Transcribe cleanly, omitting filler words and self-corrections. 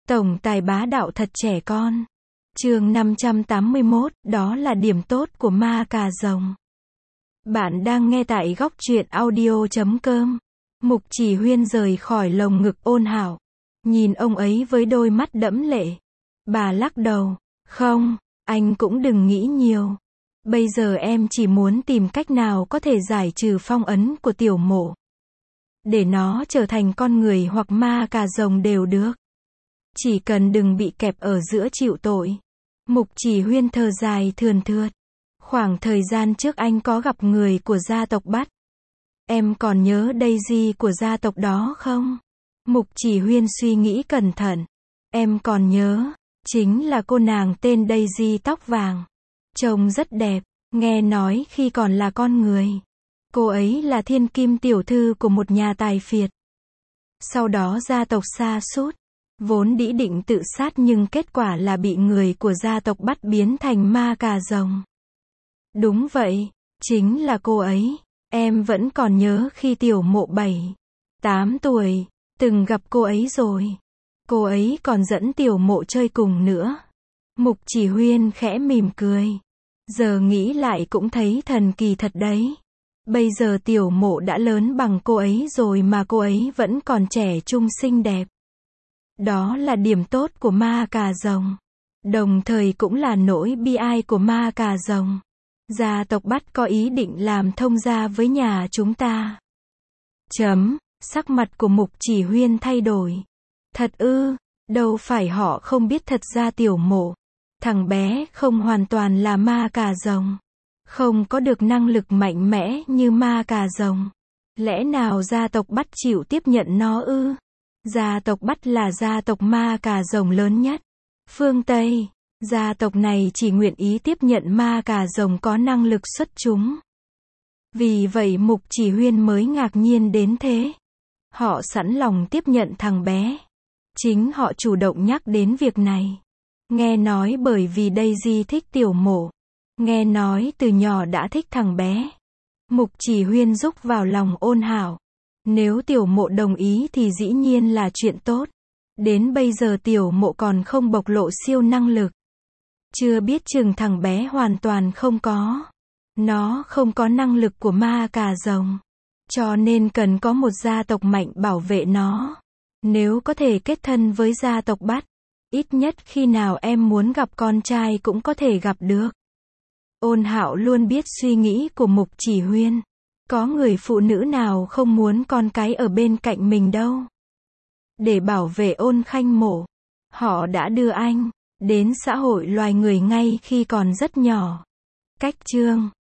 Tổng tài bá đạo thật trẻ con. Chương 581, đó là điểm tốt của ma cà rồng. Bạn đang nghe tại góc truyện audio.com. Mục Chỉ Huyên rời khỏi lồng ngực Ôn Hạo, nhìn ông ấy với đôi mắt đẫm lệ. Bà lắc đầu, không, anh cũng đừng nghĩ nhiều. Bây giờ em chỉ muốn tìm cách nào có thể giải trừ phong ấn của tiểu mộ. Để nó trở thành con người hoặc ma cà rồng đều được. Chỉ cần đừng bị kẹp ở giữa chịu tội. Mục Chỉ Huyên thở dài thườn thượt. Khoảng thời gian trước anh có gặp người của gia tộc Bắt. Em còn nhớ Daisy của gia tộc đó không? Mục Chỉ Huyên suy nghĩ cẩn thận. Em còn nhớ, chính là cô nàng tên Daisy tóc vàng. Trông rất đẹp, nghe nói khi còn là con người. Cô ấy là thiên kim tiểu thư của một nhà tài phiệt. Sau đó gia tộc sa sút, vốn đĩ định tự sát nhưng kết quả là bị người của gia tộc bắt biến thành ma cà rồng. Đúng vậy, chính là cô ấy. Em vẫn còn nhớ khi tiểu mộ 7, 8 tuổi, từng gặp cô ấy rồi. Cô ấy còn dẫn tiểu mộ chơi cùng nữa. Mục Chỉ Huyên khẽ mỉm cười. Giờ nghĩ lại cũng thấy thần kỳ thật đấy. Bây giờ tiểu mộ đã lớn bằng cô ấy rồi mà cô ấy vẫn còn trẻ trung xinh đẹp. Đó là điểm tốt của ma cà rồng. Đồng thời cũng là nỗi bi ai của ma cà rồng. Gia tộc Bắt có ý định làm thông gia với nhà chúng ta. Sắc mặt của Mục Chỉ Huyên thay đổi. Thật ư? Đâu phải họ không biết thật ra tiểu mộ, thằng bé không hoàn toàn là ma cà rồng. Không có được năng lực mạnh mẽ như ma cà rồng. Lẽ nào gia tộc Bắt chịu tiếp nhận nó ư? Gia tộc Bắt là gia tộc ma cà rồng lớn nhất phương Tây. Gia tộc này chỉ nguyện ý tiếp nhận ma cà rồng có năng lực xuất chúng. Vì vậy Mục Chỉ Huyên mới ngạc nhiên đến thế. Họ sẵn lòng tiếp nhận thằng bé. Chính họ chủ động nhắc đến việc này. Nghe nói bởi vì Daisy thích tiểu mộ. Nghe nói từ nhỏ đã thích thằng bé. Mục Chỉ Huyên rúc vào lòng Ôn Hạo. Nếu tiểu mộ đồng ý thì dĩ nhiên là chuyện tốt. Đến bây giờ tiểu mộ còn không bộc lộ siêu năng lực. Chưa biết chừng thằng bé hoàn toàn không có. Nó không có năng lực của ma cà rồng. Cho nên cần có một gia tộc mạnh bảo vệ nó. Nếu có thể kết thân với gia tộc Bắt, ít nhất khi nào em muốn gặp con trai cũng có thể gặp được. Ôn Hạo luôn biết suy nghĩ của Mục Chỉ Huyên. Có người phụ nữ nào không muốn con cái ở bên cạnh mình đâu. Để bảo vệ Ôn Khanh Mộ, họ đã đưa anh đến xã hội loài người ngay khi còn rất nhỏ. Cách chương